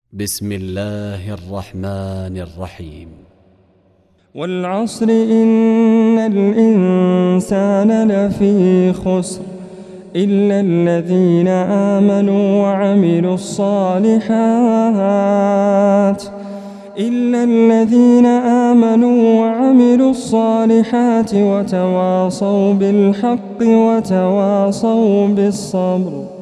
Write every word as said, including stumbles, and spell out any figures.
بسم الله الرحمن الرحيم. والعصر إن الإنسان لفي خسر إلا الذين آمنوا وعملوا الصالحات إلا الذين آمنوا وعملوا الصالحات وتواصوا بالحق وتواصوا بالصبر.